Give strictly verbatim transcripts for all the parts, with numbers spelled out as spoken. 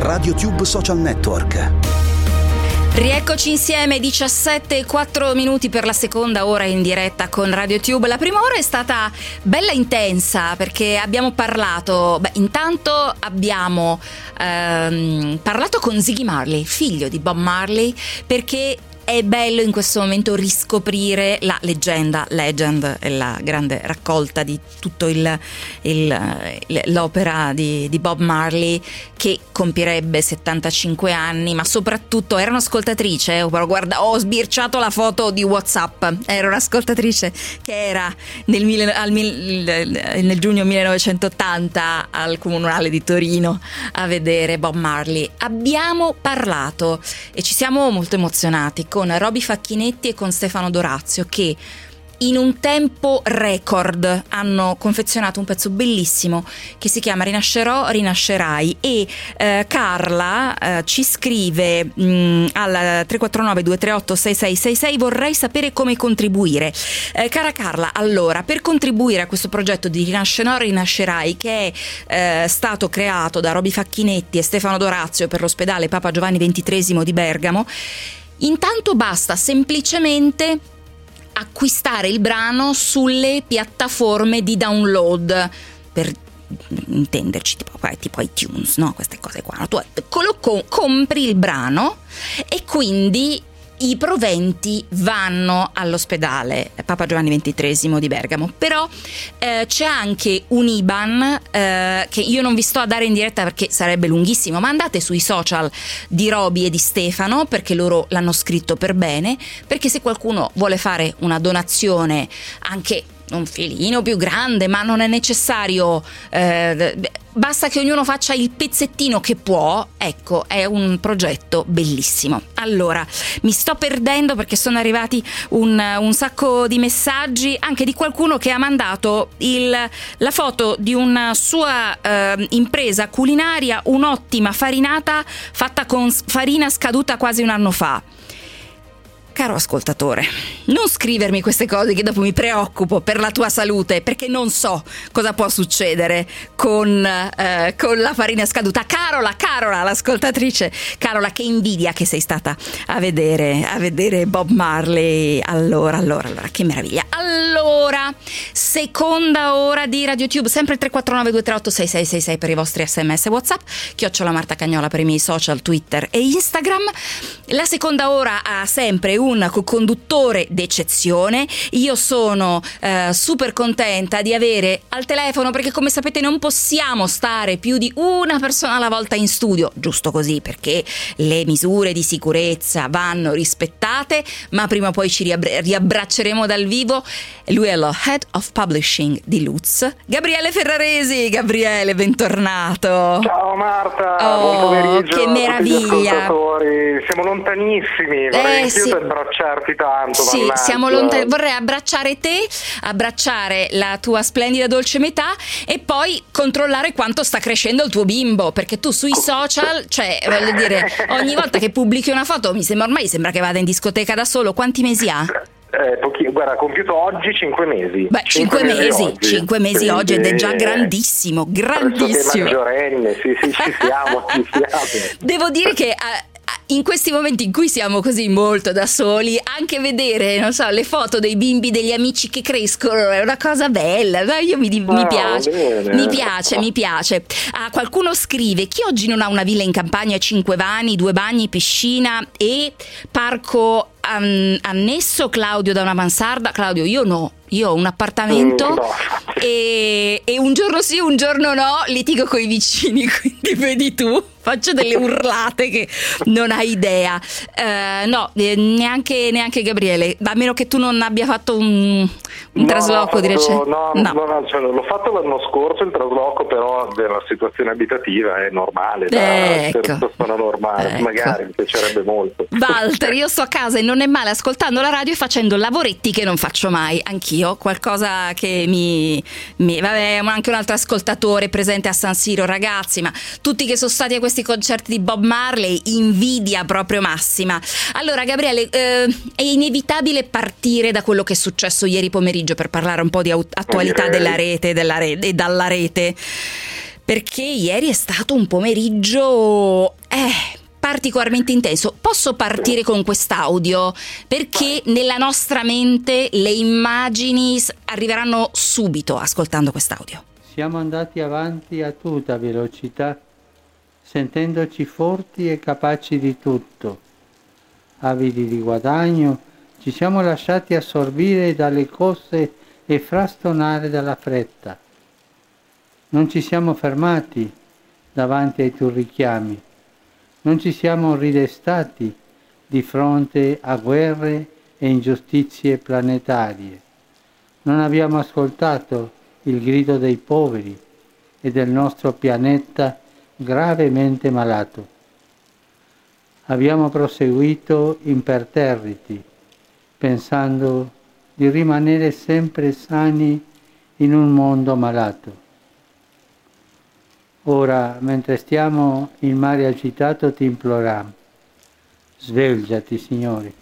RadioTube Social Network. Rieccoci insieme, diciassette e quattro minuti per la seconda ora in diretta con RadioTube. La prima ora è stata bella intensa perché abbiamo parlato, beh, intanto abbiamo ehm, parlato con Ziggy Marley, figlio di Bob Marley, perché è bello in questo momento riscoprire la leggenda, Legend, la grande raccolta di tutto il, il, l'opera di, di Bob Marley, che compierebbe settantacinque anni, ma soprattutto era un'ascoltatrice, eh, però guarda, ho sbirciato la foto di WhatsApp, era un'ascoltatrice che era nel, al, nel giugno millenovecentottanta al Comunale di Torino a vedere Bob Marley. Abbiamo parlato e ci siamo molto emozionati con Roby Facchinetti e con Stefano Dorazio, che in un tempo record hanno confezionato un pezzo bellissimo che si chiama Rinascerò, rinascerai, e eh, Carla eh, ci scrive mh, al tre quattro nove due tre otto sei sei sei sei: vorrei sapere come contribuire. Eh, cara Carla, allora, per contribuire a questo progetto di Rinascerò, rinascerai, che è eh, stato creato da Roby Facchinetti e Stefano Dorazio per l'ospedale Papa Giovanni ventitreesimo di Bergamo, intanto basta semplicemente acquistare il brano sulle piattaforme di download, per intenderci, tipo, tipo iTunes, no? Queste cose qua. Tu lo compri il brano e quindi i proventi vanno all'ospedale Papa Giovanni ventitreesimo di Bergamo. Però eh, c'è anche un I B A N eh, che io non vi sto a dare in diretta perché sarebbe lunghissimo, ma andate sui social di Roby e di Stefano, perché loro l'hanno scritto per bene, perché se qualcuno vuole fare una donazione anche un filino più grande, ma non è necessario, eh, basta che ognuno faccia il pezzettino che può. Ecco, è un progetto bellissimo. Allora, mi sto perdendo perché sono arrivati un, un sacco di messaggi, anche di qualcuno che ha mandato il, la foto di una sua eh, impresa culinaria, un'ottima farinata fatta con farina scaduta quasi un anno fa. Caro ascoltatore, non scrivermi queste cose che dopo mi preoccupo per la tua salute, perché non so cosa può succedere con, eh, con la farina scaduta. Carola, Carola, l'ascoltatrice Carola, che invidia che sei stata a vedere, a vedere Bob Marley. Allora, allora, allora, che meraviglia. Allora, seconda ora di RadioTube, sempre tre quattro nove due tre otto sei sei sei sei per i vostri sms WhatsApp, chiocciola Marta Cagnola per i miei social, Twitter e Instagram. La seconda ora ha sempre un co-conduttore d'eccezione. Io sono eh, super contenta di avere al telefono, perché come sapete non possiamo stare più di una persona alla volta in studio, giusto così, perché le misure di sicurezza vanno rispettate, ma prima o poi ci riabbra- riabbracceremo dal vivo. Lui è lo Head of Publishing di Lutz, Gabriele Ferraresi. Gabriele, bentornato. Ciao Marta, oh, buon pomeriggio. Che meraviglia. Siamo lontanissimi, vorrei eh, sì. abbracciarti tanto. Sì, mannaggia. siamo lontani. Vorrei abbracciare te, abbracciare la tua splendida dolce metà e poi controllare quanto sta crescendo il tuo bimbo, perché tu sui social, cioè voglio dire, ogni volta che pubblichi una foto mi sembra, ormai sembra che vada in discoteca da solo. Quanti mesi ha? Eh, pochi, guarda, ha compiuto oggi cinque mesi. Beh, cinque mesi, oggi. cinque mesi Quindi, oggi ed è già grandissimo, grandissimo. Maggiorenne, sì, sì, ci siamo, ci siamo. Devo dire che eh, in questi momenti in cui siamo così molto da soli, anche vedere, non so, le foto dei bimbi degli amici che crescono è una cosa bella. Io mi, mi oh, piace, bene. mi piace, mi piace. Ah, qualcuno scrive: chi oggi non ha una villa in campagna, cinque vani, due bagni, piscina e parco an- annesso? Claudio da una mansarda. Claudio, io no. Io ho un appartamento mm, no. e, e un giorno sì, un giorno no, litigo coi vicini, quindi vedi tu, faccio delle urlate che non hai idea. Uh, no, eh, neanche, neanche Gabriele, a meno che tu non abbia fatto un, un no, trasloco no, di recente. No, no. no, no cioè, l'ho fatto l'anno scorso il trasloco, però della situazione abitativa è normale, da ecco. persona normale, ecco. Magari mi piacerebbe molto. Walter, io sto a casa e non è male ascoltando la radio e facendo lavoretti che non faccio mai, anch'io. Qualcosa che mi, mi vabbè, anche un altro ascoltatore presente a San Siro. Ragazzi, ma tutti che sono stati a questi concerti di Bob Marley, invidia proprio massima. Allora Gabriele, eh, è inevitabile partire da quello che è successo ieri pomeriggio per parlare un po' di attualità della rete, della rete e dalla rete, perché ieri è stato un pomeriggio eh, particolarmente intenso. Posso partire con quest'audio? Perché nella nostra mente le immagini arriveranno subito ascoltando quest'audio. Siamo andati avanti a tutta velocità, sentendoci forti e capaci di tutto. Avidi di guadagno, ci siamo lasciati assorbire dalle cose e frastonare dalla fretta. Non ci siamo fermati davanti ai tuoi richiami, non ci siamo ridestati di fronte a guerre e ingiustizie planetarie. Non abbiamo ascoltato il grido dei poveri e del nostro pianeta gravemente malato. Abbiamo proseguito imperterriti, pensando di rimanere sempre sani in un mondo malato. Ora, mentre stiamo in mare agitato, ti imploriamo, svegliati, Signore.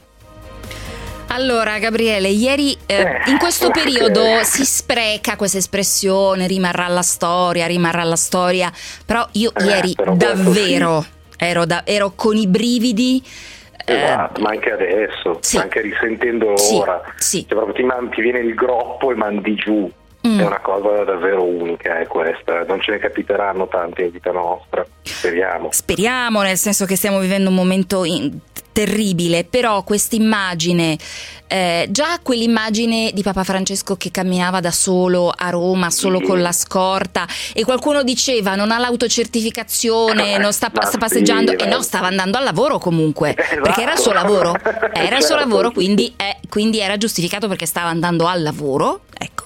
Allora, Gabriele, ieri eh, in questo periodo si spreca questa espressione, rimarrà la storia, rimarrà la storia, però io eh, ieri però davvero sì. ero, da, ero con i brividi. Esatto, eh, ma anche adesso, sì. anche risentendolo sì, ora, sì. Cioè, proprio ti, man- ti viene il groppo e mandi giù. Mm. È una cosa davvero unica, è questa, non ce ne capiteranno tante in vita nostra, speriamo. Speriamo, nel senso che stiamo vivendo un momento in- terribile, però quest'immagine, eh, già quell'immagine di Papa Francesco che camminava da solo a Roma, solo mm. con la scorta, e qualcuno diceva non ha l'autocertificazione, non sta, sta passeggiando, sì, e no, stava andando al lavoro comunque, esatto. Perché era il suo lavoro, era certo. il suo lavoro, quindi, eh, quindi era giustificato perché stava andando al lavoro, ecco.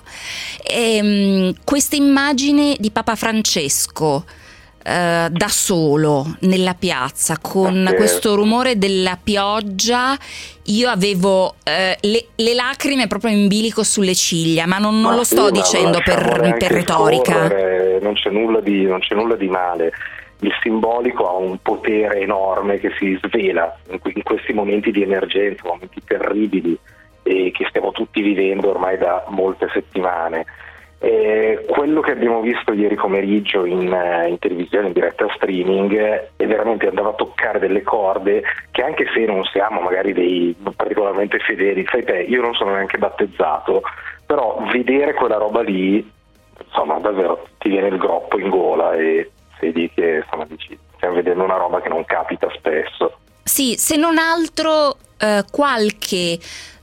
E, questa immagine di Papa Francesco eh, da solo nella piazza con okay. questo rumore della pioggia, io avevo eh, le, le lacrime proprio in bilico sulle ciglia, ma non, non ma lo sì, sto dicendo per, per retorica. Scorrere, non c'è nulla di, non c'è nulla di male. Il simbolico ha un potere enorme che si svela in, in questi momenti di emergenza, momenti terribili, e che stiamo tutti vivendo ormai da molte settimane. Eh, quello che abbiamo visto ieri pomeriggio in, in televisione, in diretta streaming, è veramente andava a toccare delle corde che, anche se non siamo magari dei particolarmente fedeli, sai te, io non sono neanche battezzato, però vedere quella roba lì, insomma, davvero ti viene il groppo in gola e vedi che, insomma, dici, stiamo vedendo una roba che non capita spesso. Sì, se non altro eh, qualche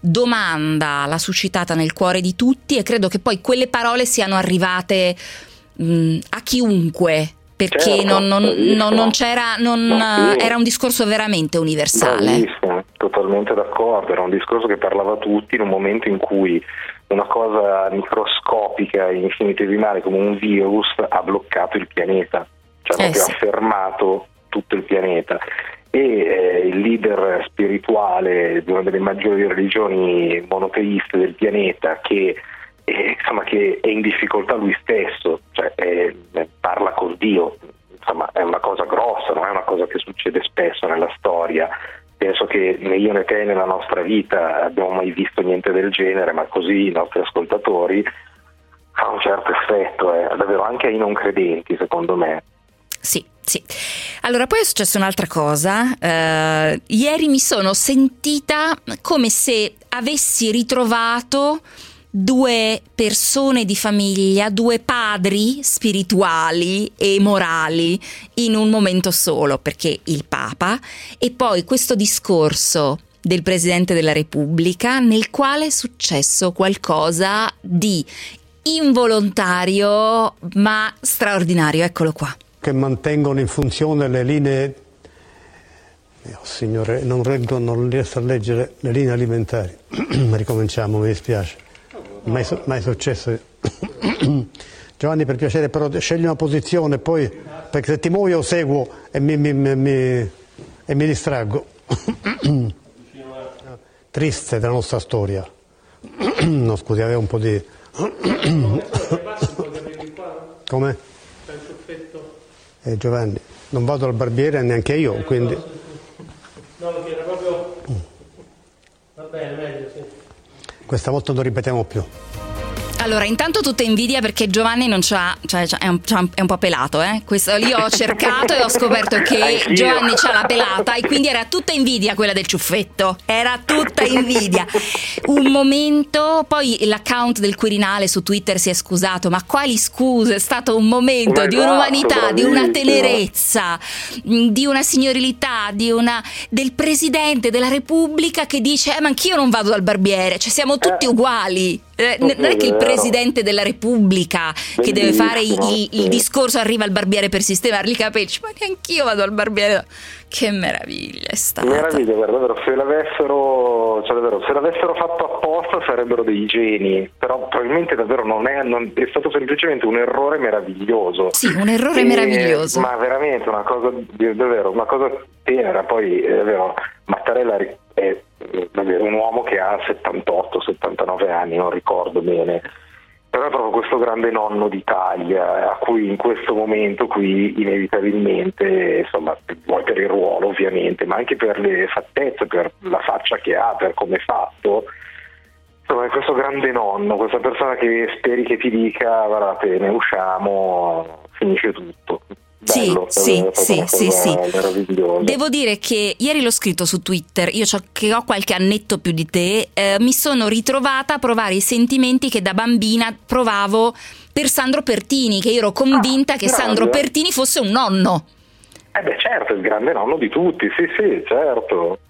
domanda l'ha suscitata nel cuore di tutti, e credo che poi quelle parole siano arrivate mh, a chiunque, perché certo, non, non, non, non c'era, non, no, sì. era un discorso veramente universale. Bravissimo, totalmente d'accordo, era un discorso che parlava a tutti in un momento in cui una cosa microscopica e infinitesimale come un virus ha bloccato il pianeta, cioè eh proprio sì. ha fermato tutto il pianeta. E eh, il leader spirituale di una delle maggiori religioni monoteiste del pianeta, che, eh, insomma, che è in difficoltà lui stesso, cioè eh, parla con Dio, insomma è una cosa grossa, non è una cosa che succede spesso nella storia. Penso che né io né te nella nostra vita abbiamo mai visto niente del genere, ma così i nostri ascoltatori fa un certo effetto, eh, davvero anche ai non credenti, secondo me. Sì, sì. Allora, poi è successa un'altra cosa. Uh, ieri mi sono sentita come se avessi ritrovato due persone di famiglia, due padri spirituali e morali in un momento solo, perché il Papa e poi questo discorso del Presidente della Repubblica, nel quale è successo qualcosa di involontario ma straordinario. Eccolo qua. Che mantengono in funzione le linee, oh, signore, non reggo, non riesco a leggere le linee alimentari. Ricominciamo, mi dispiace. Mai, mai successo. Giovanni, per piacere, però scegli una posizione, poi, perché se ti muovi io seguo e mi, mi, mi, mi, e mi distraggo. Triste della nostra storia. No, scusi, avevo un po' di... Come? Eh, Giovanni, non vado al barbiere neanche io, quindi... No, perché era proprio... Va bene, meglio, sì. Questa volta non ripetiamo più. Allora, intanto tutta invidia perché Giovanni non c'ha, cioè è un, è un po' pelato, eh? Questo, io ho cercato e ho scoperto che Giovanni c'ha la pelata e quindi era tutta invidia quella del ciuffetto, era tutta invidia. Un momento, poi l'account del Quirinale su Twitter si è scusato, ma quali scuse? È stato un momento di un'umanità, di una tenerezza, di una signorilità, di una del Presidente della Repubblica che dice eh, ma anch'io non vado dal barbiere, cioè siamo tutti uguali. Eh, non è che il Presidente della Repubblica che deve fare il, il, il discorso arriva al barbiere per sistemargli i capelli, ma neanch'io vado al barbiere. Che meraviglia è stata. Meraviglia, guarda, davvero, se l'avessero, cioè davvero, se l'avessero fatto apposta sarebbero dei geni, però probabilmente davvero non è, non, è stato semplicemente un errore meraviglioso. Sì, un errore e, meraviglioso. Ma veramente una cosa, davvero, una cosa tenera, poi è vero, Mattarella è un uomo che ha settantotto settantanove anni, non ricordo bene, però è proprio questo grande nonno d'Italia a cui in questo momento qui inevitabilmente, insomma, vuoi per il ruolo ovviamente, ma anche per le fattezze, per la faccia che ha, per come è fatto, insomma è questo grande nonno, questa persona che speri che ti dica guardate ne usciamo, finisce tutto. Bello, sì, sì, sì, sì, sì. Meraviglioso. Devo dire che ieri l'ho scritto su Twitter, io c'ho, che ho qualche annetto più di te, eh, mi sono ritrovata a provare i sentimenti che da bambina provavo per Sandro Pertini, che io ero convinta ah, che grande. Sandro Pertini fosse un nonno. Eh beh certo, il grande nonno di tutti, sì sì, certo.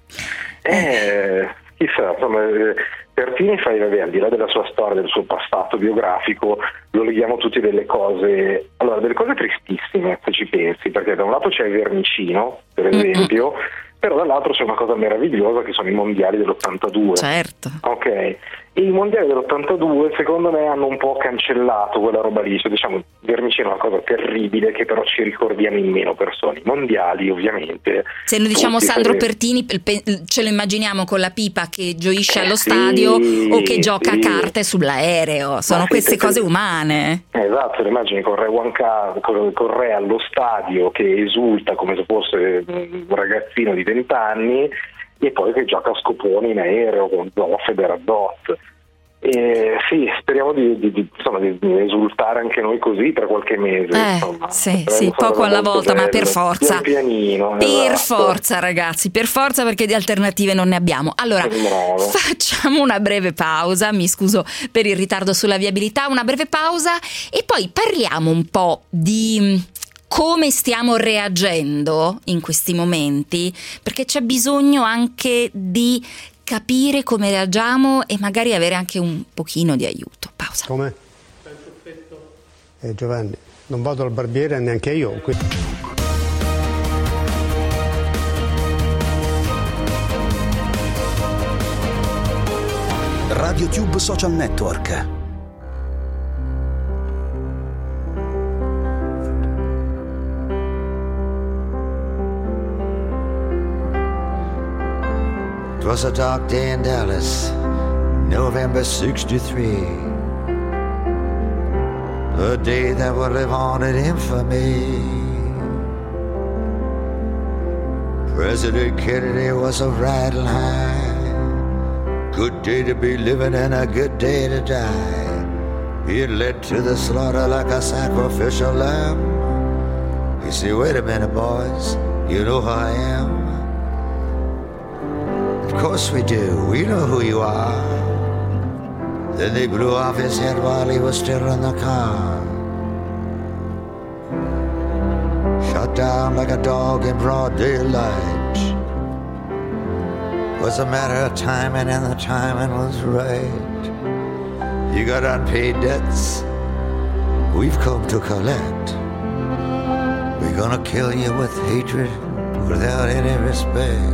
Eh, chissà, insomma... Pertini fai, vabbè, al di là della sua storia, del suo passato biografico, lo leghiamo tutti delle cose, allora delle cose tristissime se ci pensi, perché da un lato c'è il Vermicino, per esempio, mm-hmm. però dall'altro c'è una cosa meravigliosa che sono i mondiali dell'ottantadue. Certo. Ok. E i mondiali dell'ottantadue secondo me hanno un po' cancellato quella roba lì, cioè, diciamo, Vermicino è una cosa terribile che però ci ricordiamo in meno persone. I mondiali ovviamente. Se noi diciamo Sandro sapete... Pertini ce lo immaginiamo con la pipa che gioisce allo sì, stadio o che gioca sì. a carte sull'aereo, sono Ma queste sì, cose umane. Esatto, le immagini con Re Juanca, con, con Re allo stadio che esulta come se fosse un ragazzino di venti anni e poi che gioca a scoponi in aereo con Zoff e Beradot. E sì, speriamo di, di, di, insomma, di esultare anche noi così per qualche mese. Eh, insomma. Sì, sì, poco alla volta, bello. Ma per forza. Pian pianino, per esatto. forza, ragazzi, per forza, perché di alternative non ne abbiamo. Allora, facciamo una breve pausa. Mi scuso per il ritardo sulla viabilità. Una breve pausa e poi parliamo un po' di come stiamo reagendo in questi momenti, perché c'è bisogno anche di capire come reagiamo e magari avere anche un pochino di aiuto. Pausa. Come? Eh, Giovanni, non vado al barbiere neanche io. RadioTube Social Network. It was a dark day in Dallas, November sixty-three. A day that would live on in infamy. President Kennedy was a riding high. Good day to be living and a good day to die. He led to the slaughter like a sacrificial lamb. You see, wait a minute, boys, you know who I am. Of course we do, we know who you are. Then they blew off his head while he was still in the car. Shot down like a dog in broad daylight. Was a matter of timing, and the timing was right. You got unpaid debts, we've come to collect. We're gonna kill you with hatred without any respect.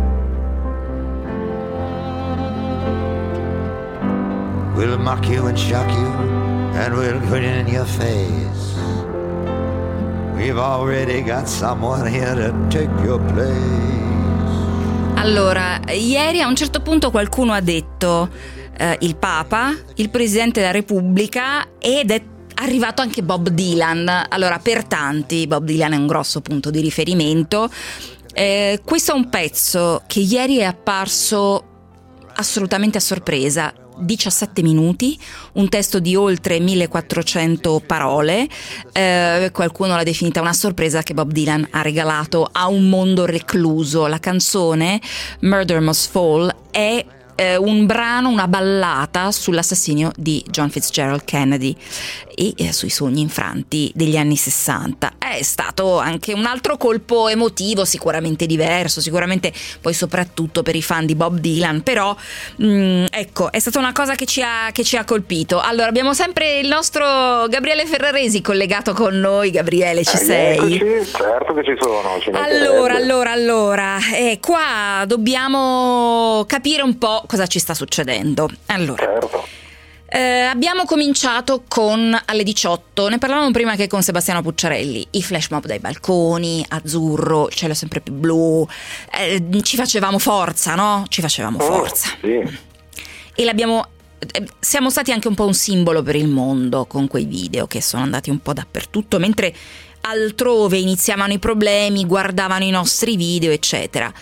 We'll mock you and shock you, and we'll grin in your face. We've already got someone here to take your place. Allora, ieri a un certo punto qualcuno ha detto eh, il Papa, il Presidente della Repubblica ed è arrivato anche Bob Dylan. Allora, per tanti Bob Dylan è un grosso punto di riferimento. Eh, questo è un pezzo che ieri è apparso assolutamente a sorpresa. diciassette minuti, un testo di oltre millequattrocento parole, eh, qualcuno l'ha definita una sorpresa che Bob Dylan ha regalato a un mondo recluso. La canzone Murder Must Fall è eh, un brano, una ballata sull'assassinio di John Fitzgerald Kennedy e eh, sui sogni infranti degli anni sessanta. È stato anche un altro colpo emotivo, sicuramente diverso, sicuramente poi soprattutto per i fan di Bob Dylan, però mh, ecco, è stata una cosa che ci ha, che ci ha colpito. Allora, abbiamo sempre il nostro Gabriele Ferraresi collegato con noi. Gabriele, ci eh, sei? Eccoci, certo che ci sono. Ci allora, allora, allora, eh, qua dobbiamo capire un po' cosa ci sta succedendo. Allora, certo. Eh, abbiamo cominciato con alle diciotto, ne parlavamo prima che con Sebastiano Pucciarelli, i flash mob dai balconi, azzurro, il cielo sempre più blu, eh, ci facevamo forza, no? Ci facevamo Oh, forza. sì. E l'abbiamo, eh, siamo stati anche un po' un simbolo per il mondo con quei video che sono andati un po' dappertutto, mentre altrove iniziavano i problemi, guardavano i nostri video, eccetera.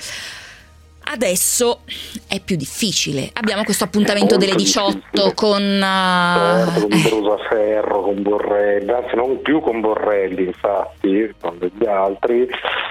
Adesso è più difficile. Abbiamo questo appuntamento delle diciotto difficile. con uh, certo, con eh. Brusaferro, con Borrelli, anzi non più con Borrelli, infatti, con degli altri.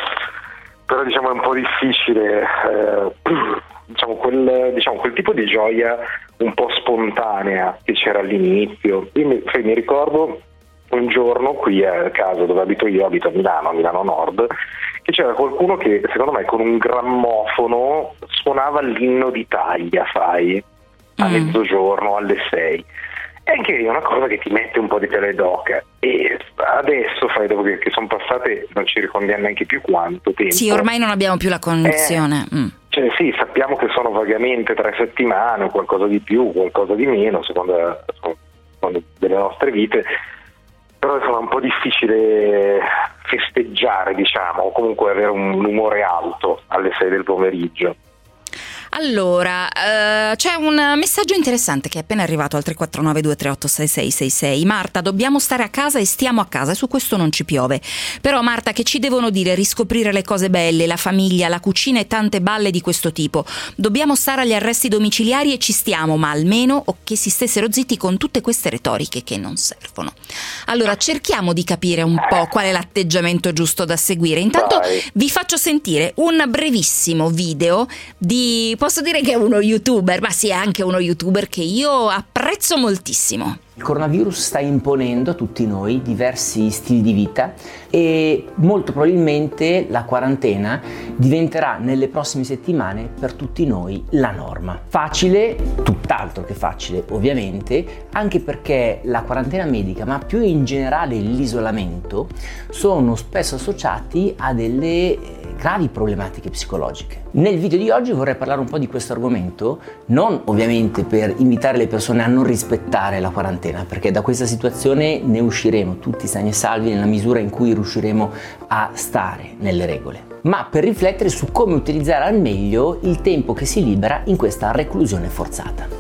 Però diciamo è un po' difficile, eh, diciamo, quel, diciamo quel tipo di gioia un po' spontanea che c'era all'inizio. Io mi, cioè, mi ricordo un giorno qui a casa dove abito io, abito a Milano, a Milano Nord, che c'era qualcuno che secondo me con un grammofono suonava l'inno d'Italia, sai, a mm. mezzogiorno, alle sei. E anche è una cosa che ti mette un po' di pelle d'oca. E adesso, fai, dopo che, che sono passate, non ci ricordiamo neanche più quanto tempo. Sì, ormai non abbiamo più la cognizione. Eh, mm. Cioè sì, sappiamo che sono vagamente tre settimane o qualcosa di più, qualcosa di meno, secondo, secondo delle nostre vite. Però insomma è un po' difficile festeggiare, diciamo, o comunque avere un umore alto alle sei del pomeriggio. Allora, uh, c'è un messaggio interessante che è appena arrivato al tre quattro nove due tre otto sei sei sei sei. Marta, dobbiamo stare a casa e stiamo a casa, e su questo non ci piove. Però Marta, che ci devono dire? Riscoprire le cose belle, la famiglia, la cucina e tante balle di questo tipo. Dobbiamo stare agli arresti domiciliari e ci stiamo, ma almeno o che si stessero zitti con tutte queste retoriche che non servono. Allora, cerchiamo di capire un po' qual è l'atteggiamento giusto da seguire. Intanto Vai. vi faccio sentire un brevissimo video di... Posso dire che è uno youtuber, ma sì, è anche uno youtuber che io apprezzo moltissimo. Il coronavirus sta imponendo a tutti noi diversi stili di vita e molto probabilmente la quarantena diventerà nelle prossime settimane per tutti noi la norma. Facile, tutt'altro che facile ovviamente, anche perché la quarantena medica, ma più in generale l'isolamento, sono spesso associati a delle gravi problematiche psicologiche. Nel video di oggi vorrei parlare un po' di questo argomento, non ovviamente per invitare le persone a non rispettare la quarantena, perché da questa situazione ne usciremo tutti sani e salvi nella misura in cui riusciremo a stare nelle regole, ma per riflettere su come utilizzare al meglio il tempo che si libera in questa reclusione forzata.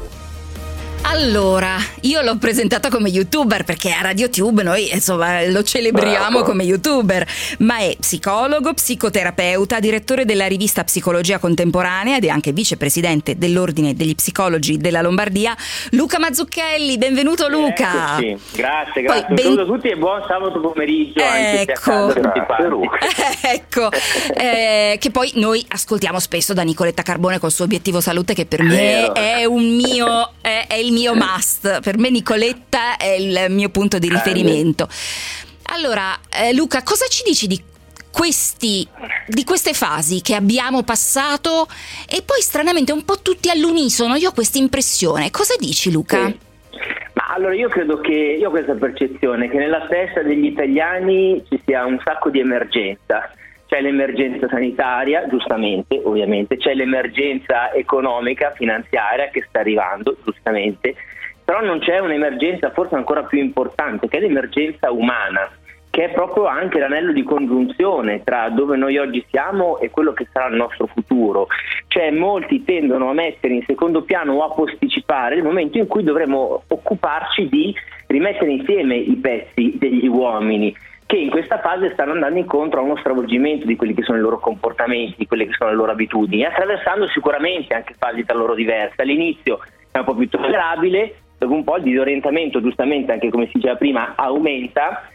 Allora, io l'ho presentata come youtuber perché a RadioTube noi insomma lo celebriamo come youtuber, ma è psicologo, psicoterapeuta, direttore della rivista Psicologia Contemporanea ed è anche vicepresidente dell'Ordine degli Psicologi della Lombardia. Luca Mazzucchelli, benvenuto Luca. Eccoci. Grazie, grazie. Poi, ben... Saluto a tutti e buon sabato pomeriggio. Ecco, anche se a casa tutti ecco eh, che poi noi ascoltiamo spesso da Nicoletta Carbone col suo obiettivo salute, che per me è un mio è, è il mio must. Per me Nicoletta è il mio punto di riferimento. Allora, eh, Luca, cosa ci dici di questi di queste fasi che abbiamo passato e poi stranamente un po' tutti all'unisono? Io ho questa impressione. Cosa dici, Luca? Sì. Ma allora io credo che io ho questa percezione che nella testa degli italiani ci sia un sacco di emergenza. C'è l'emergenza sanitaria, giustamente, ovviamente, c'è l'emergenza economica, finanziaria che sta arrivando, giustamente, però non c'è un'emergenza forse ancora più importante, che è l'emergenza umana, che è proprio anche l'anello di congiunzione tra dove noi oggi siamo e quello che sarà il nostro futuro. Cioè molti tendono a mettere in secondo piano o a posticipare il momento in cui dovremo occuparci di rimettere insieme i pezzi degli uomini, che in questa fase stanno andando incontro a uno stravolgimento di quelli che sono i loro comportamenti, di quelle che sono le loro abitudini, attraversando sicuramente anche fasi tra loro diverse. All'inizio è un po' più tollerabile, dopo un po' il disorientamento, giustamente, anche come si diceva prima, aumenta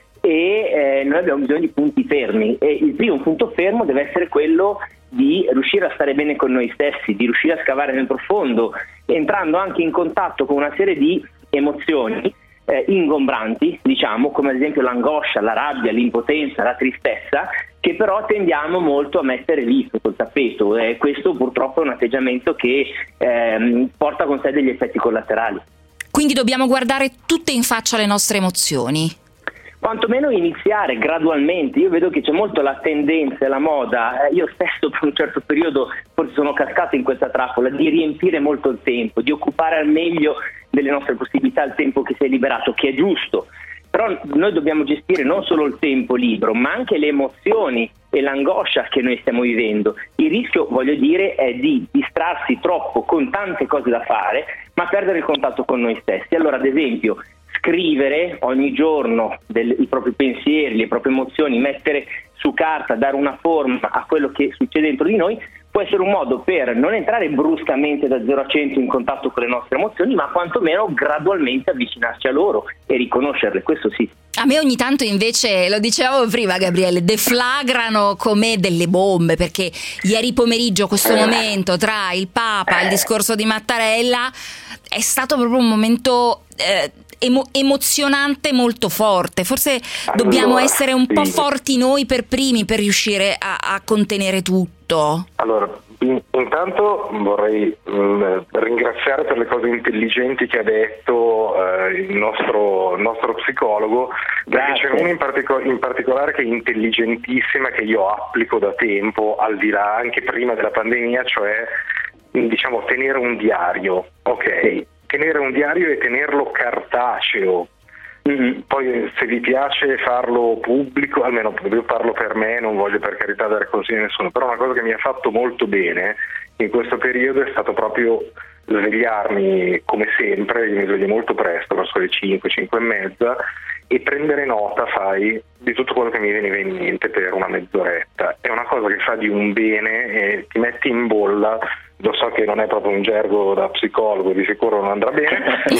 e eh, noi abbiamo bisogno di punti fermi, e il primo punto fermo deve essere quello di riuscire a stare bene con noi stessi, di riuscire a scavare nel profondo, entrando anche in contatto con una serie di emozioni eh, ingombranti, diciamo, come ad esempio l'angoscia, la rabbia, l'impotenza, la tristezza, che però tendiamo molto a mettere lì sotto il tappeto, e questo purtroppo è un atteggiamento che ehm, porta con sé degli effetti collaterali. Quindi dobbiamo guardare tutte in faccia le nostre emozioni? Quantomeno iniziare gradualmente. Io vedo che c'è molto la tendenza e la moda, eh, io stesso per un certo periodo forse sono cascato in questa trappola, di riempire molto il tempo, di occupare al meglio delle nostre possibilità il tempo che si è liberato, che è giusto. Però noi dobbiamo gestire non solo il tempo libero, ma anche le emozioni e l'angoscia che noi stiamo vivendo. Il rischio, voglio dire, è di distrarsi troppo con tante cose da fare, ma perdere il contatto con noi stessi. Allora, ad esempio, scrivere ogni giorno del, i propri pensieri, le proprie emozioni, mettere su carta, dare una forma a quello che succede dentro di noi, può essere un modo per non entrare bruscamente da zero a cento in contatto con le nostre emozioni, ma quantomeno gradualmente avvicinarci a loro e riconoscerle, questo sì. A me ogni tanto invece, lo dicevamo prima Gabriele, deflagrano come delle bombe, perché ieri pomeriggio questo momento tra il Papa e il discorso di Mattarella è stato proprio un momento eh, emo- emozionante molto forte. Forse allora, dobbiamo essere un sì. po' forti noi per primi per riuscire a, a contenere tutto. Allora, in, intanto vorrei mh, ringraziare per le cose intelligenti che ha detto eh, il nostro, il nostro psicologo, perché c'è una in, partico- in particolare che è intelligentissima, che io applico da tempo, al di là anche prima della pandemia, cioè diciamo tenere un diario, ok? Tenere un diario e tenerlo cartaceo. Mm-hmm. Poi se vi piace farlo pubblico, almeno io parlo per me, non voglio per carità dare consigli a nessuno, però una cosa che mi ha fatto molto bene in questo periodo è stato proprio svegliarmi come sempre, io mi sveglio molto presto, verso le cinque, cinque e mezza, e prendere nota, fai, di tutto quello che mi veniva in mente per una mezz'oretta. È una cosa che fa di un bene e ti metti in bolla. Lo so che non è proprio un gergo da psicologo, di sicuro non andrà bene,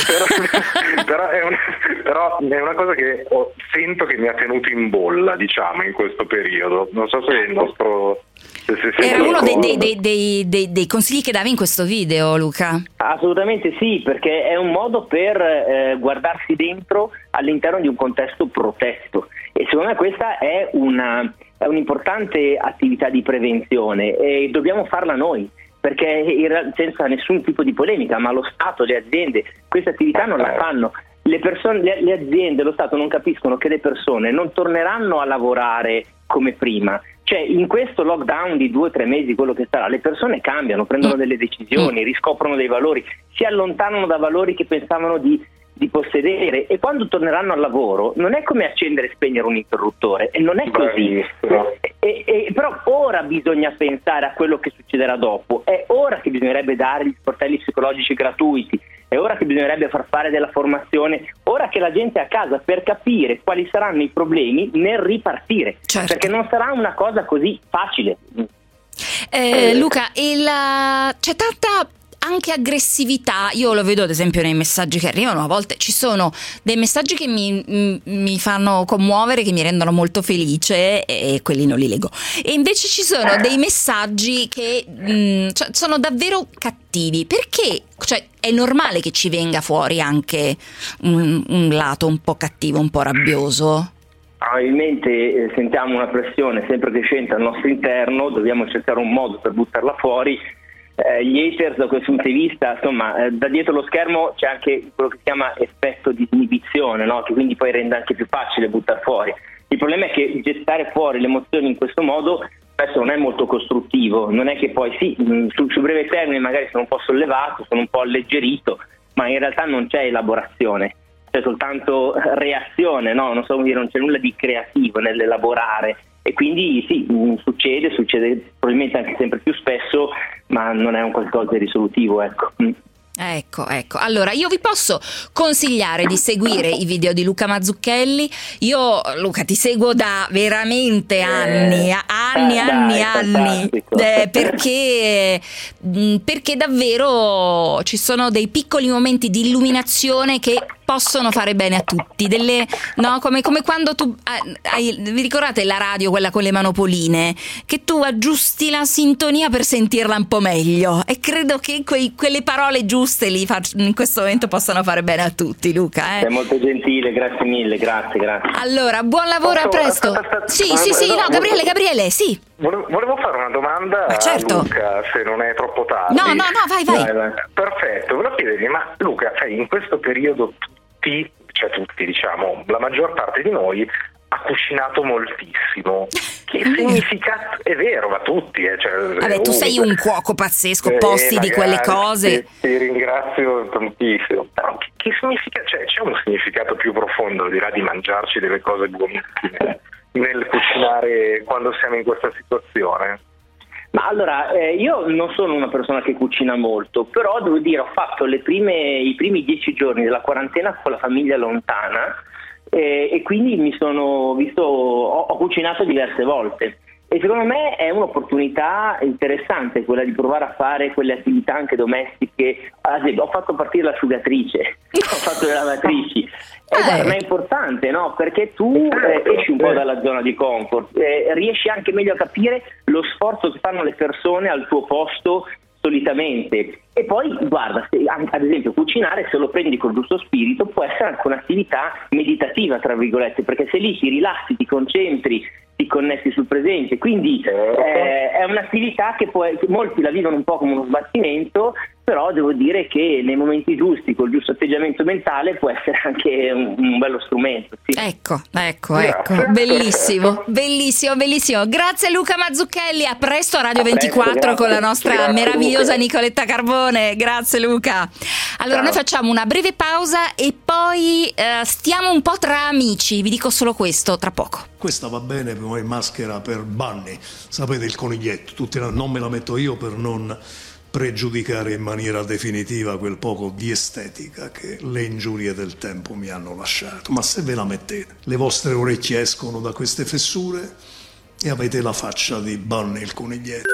però, però, è un, però è una cosa che ho, sento che mi ha tenuto in bolla, diciamo, in questo periodo. Non so se il nostro... Se, se, se Era uno dei, dei, dei, dei, dei, dei consigli che davi in questo video, Luca. Assolutamente sì, perché è un modo per eh, guardarsi dentro all'interno di un contesto protetto, e secondo me questa è una, è un'importante attività di prevenzione e dobbiamo farla noi. Perché senza nessun tipo di polemica, ma lo Stato, le aziende, queste attività non la fanno. Le persone, le, le aziende, lo Stato non capiscono che le persone non torneranno a lavorare come prima. Cioè in questo lockdown di due o tre mesi, quello che sarà, le persone cambiano, prendono delle decisioni, riscoprono dei valori, si allontanano da valori che pensavano di di possedere, e quando torneranno al lavoro non è come accendere e spegnere un interruttore, e non è così. E, e, e, però ora bisogna pensare a quello che succederà dopo, è ora che bisognerebbe dare gli sportelli psicologici gratuiti, è ora che bisognerebbe far fare della formazione, ora che la gente è a casa, per capire quali saranno i problemi nel ripartire, certo. Perché non sarà una cosa così facile. eh, Luca, il, c'è tanta anche aggressività, io lo vedo ad esempio nei messaggi che arrivano, a volte ci sono dei messaggi che mi, mi fanno commuovere, che mi rendono molto felice, e quelli non li leggo, e invece ci sono dei messaggi che mh, cioè, sono davvero cattivi, perché cioè, è normale che ci venga fuori anche un, un lato un po' cattivo, un po' rabbioso. Probabilmente eh, sentiamo una pressione sempre crescente al nostro interno, dobbiamo cercare un modo per buttarla fuori. Eh, gli haters da questo punto di vista, insomma, eh, da dietro lo schermo c'è anche quello che si chiama effetto di inibizione, no? Che quindi poi rende anche più facile buttare fuori. Il problema è che gettare fuori le emozioni in questo modo spesso non è molto costruttivo, non è che poi sì, su, su breve termine magari sono un po' sollevato, sono un po' alleggerito, ma in realtà non c'è elaborazione, c'è soltanto reazione, no? Non so come dire, non c'è nulla di creativo nell'elaborare. E quindi sì, succede, succede probabilmente anche sempre più spesso, ma non è un qualcosa di risolutivo, ecco. Ecco, ecco. Allora, io vi posso consigliare di seguire i video di Luca Mazzucchelli. Io, Luca, ti seguo da veramente anni, anni, Eh, anni, dai, anni, fantastico. eh, perché, mh, perché davvero ci sono dei piccoli momenti di illuminazione che possono fare bene a tutti, delle, no? come, come quando tu hai, vi ricordate la radio, quella con le manopoline, che tu aggiusti la sintonia per sentirla un po' meglio, e credo che quei, quelle parole giuste lì in questo momento possano fare bene a tutti, Luca. Eh? Sei molto gentile, grazie mille, grazie, grazie. Allora, buon lavoro, a presto. Aspetta, aspetta, Sì, sì, sì, no, Gabriele, Gabriele, sì. Volevo, volevo fare una domanda Ma certo. a Luca, se non è troppo tardi. No, no, no, vai, vai. Vai, vai. Perfetto, volevo chiedergli, ma Luca, sai, in questo periodo tutti, cioè tutti, diciamo, la maggior parte di noi ha cucinato moltissimo. Che significato? È vero, ma tutti. Eh, cioè, Vabbè, tu sei un cuoco pazzesco, Eh, posti di magari, quelle cose. Ti, ti ringrazio tantissimo. Però che, che significa? Cioè, c'è un significato più profondo, al di là di mangiarci delle cose buonissime, nel cucinare quando siamo in questa situazione? Ma allora, eh, io non sono una persona che cucina molto, però devo dire, ho fatto le prime, i primi dieci giorni della quarantena con la famiglia lontana, eh, e quindi mi sono visto, ho, ho cucinato diverse volte. E secondo me è un'opportunità interessante quella di provare a fare quelle attività anche domestiche. Ad esempio, ho fatto partire l'asciugatrice, ho fatto le lavatrici. E Eh. guarda, ma è importante, no? Perché tu eh, esci un po' dalla zona di comfort, eh, riesci anche meglio a capire lo sforzo che fanno le persone al tuo posto solitamente. E poi guarda, se, ad esempio cucinare, se lo prendi col giusto spirito, può essere anche un'attività meditativa, tra virgolette, perché se lì ti rilassi, ti concentri, ti connetti sul presente, quindi eh, è un'attività che, può, che molti la vivono un po' come uno sbattimento, però devo dire che nei momenti giusti, col giusto atteggiamento mentale, può essere anche un, un bello strumento. Sì. Ecco, ecco, ecco, bellissimo, bellissimo, bellissimo. Grazie Luca Mazzucchelli, a presto a Radio A presto, ventiquattro con la grazie. nostra Grazie, meravigliosa Luca. Nicoletta Carbone. Grazie Luca. Allora Ciao. noi facciamo una breve pausa e poi eh, stiamo un po' tra amici, vi dico solo questo tra poco. Questa va bene come maschera per Bunny, sapete, il coniglietto, tutti la- non me la metto io per non pregiudicare in maniera definitiva quel poco di estetica che le ingiurie del tempo mi hanno lasciato. Ma se ve la mettete, le vostre orecchie escono da queste fessure e avete la faccia di Bunny il coniglietto.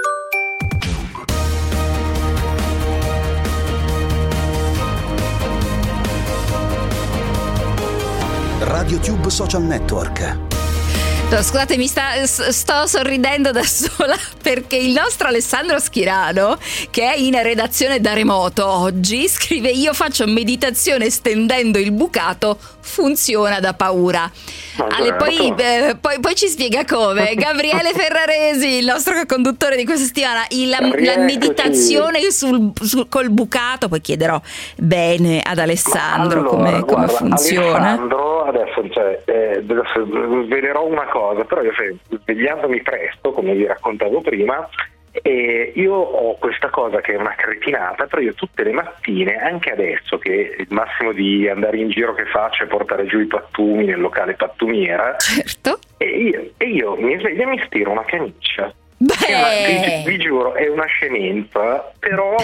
RadioTube Social Network. No, scusate, mi sta, s- sto sorridendo da sola perché il nostro Alessandro Schirano, che è in redazione da remoto oggi, scrive: io faccio meditazione stendendo il bucato, funziona da paura. Ale, poi, eh, poi, poi ci spiega come. Gabriele Ferraresi, il nostro conduttore di questa settimana, il- la, la meditazione sul, sul- col bucato. Poi chiederò bene ad Alessandro Ma come, allora, come guarda, funziona. Alessandro, adesso, cioè, eh, adesso velerò una cosa, però io se- svegliandomi presto, come vi raccontavo prima, eh, io ho questa cosa che è una cretinata, però io tutte le mattine, anche adesso che il massimo di andare in giro che faccio è portare giù i pattumi nel locale pattumiera, Certo. e io, e io mi sveglio e mi stiro una camicia. Che, ma, vi, Beh, vi giuro, è una scemenza, però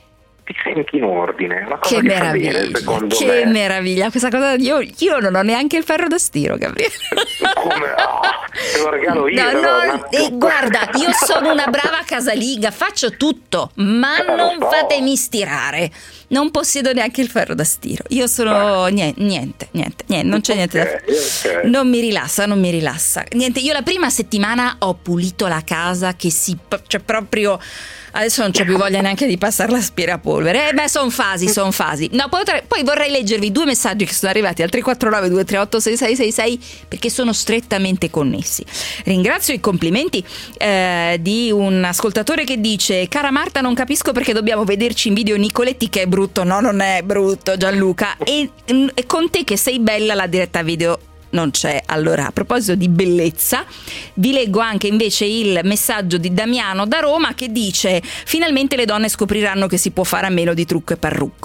ti senti in ordine. Una cosa che che fa bene, meraviglia, secondo che me. meraviglia. Questa cosa io, io non ho neanche il ferro da stiro, Gabriele. Come? Oh, te lo regalo io. No, allora, no, un e attimo. guarda, io sono una brava casalinga, faccio tutto, ma Eh, lo non so. fatemi stirare. Non possiedo neanche il ferro da stiro. Io sono niente, niente, niente, niente, non c'è niente da Ok, fare. ok. Non mi rilassa, non mi rilassa. Niente, io la prima settimana ho pulito la casa che si, cioè proprio, adesso non c'ho più voglia neanche di passare l'aspirapolvere. Eh beh, sono fasi, sono fasi. No, poi, poi vorrei leggervi due messaggi che sono arrivati al tre quattro nove due tre otto sei sei sei sei perché sono strettamente connessi. Ringrazio i complimenti eh, di un ascoltatore che dice: cara Marta, non capisco perché dobbiamo vederci in video Nicoletti che è brutto. No, non è brutto, Gianluca, e, e con te che sei bella la diretta video non c'è. Allora, a proposito di bellezza, vi leggo anche invece il messaggio di Damiano da Roma che dice: finalmente le donne scopriranno che si può fare a meno di trucco e parrucco.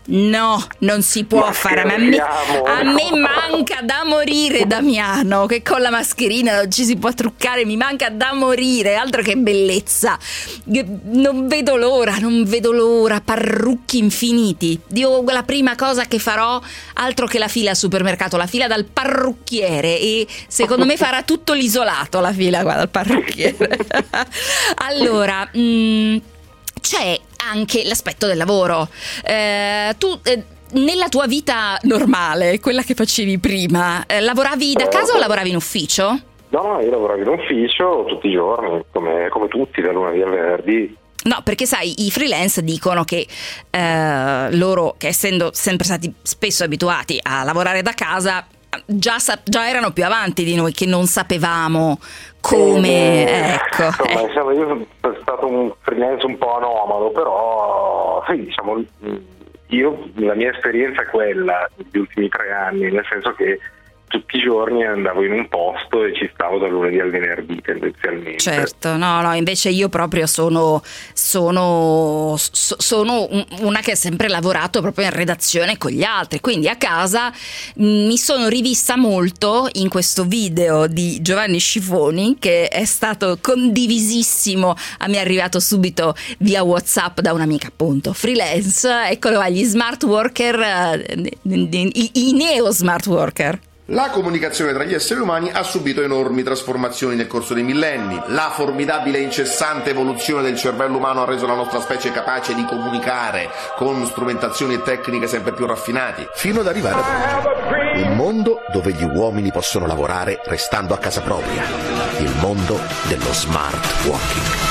No, non si può Ma fare. Ma a me, a no. me manca da morire, Damiano, che con la mascherina non ci si può truccare, mi manca da morire, altro che bellezza. Non vedo l'ora, non vedo l'ora, parrucchi infiniti. Io la prima cosa che farò, altro che la fila al supermercato, la fila dal parrucchiere, e secondo me farà tutto l'isolato la fila qua dal parrucchiere. Allora, mh, c'è anche l'aspetto del lavoro. Eh, tu eh, nella tua vita normale, quella che facevi prima, eh, lavoravi da casa o lavoravi in ufficio? No, no, io lavoravo in ufficio tutti i giorni, come, come tutti, da lunedì al venerdì. No, perché sai, i freelance dicono che eh, loro, che essendo sempre stati spesso abituati a lavorare da casa, già, sa- già erano più avanti di noi, che non sapevamo come, eh, ecco. Insomma, eh. diciamo, io sono stato un freelance un po' anomalo, però sì, diciamo, io la mia esperienza è quella negli ultimi tre anni, nel senso che tutti i giorni andavo in un posto e ci stavo da lunedì al venerdì tendenzialmente. Certo, no, no, invece io proprio sono sono so, sono una che ha sempre lavorato proprio in redazione con gli altri, quindi a casa mh, mi sono rivista molto in questo video di Giovanni Scifoni, che è stato condivisissimo, a me è arrivato subito via WhatsApp da un'amica appunto freelance. Eccolo qua, gli smart worker, i, i neo smart worker. La comunicazione tra gli esseri umani ha subito enormi trasformazioni nel corso dei millenni. La formidabile e incessante evoluzione del cervello umano ha reso la nostra specie capace di comunicare con strumentazioni e tecniche sempre più raffinati, fino ad arrivare ad oggi. Un mondo dove gli uomini possono lavorare restando a casa propria. Il mondo dello smart working.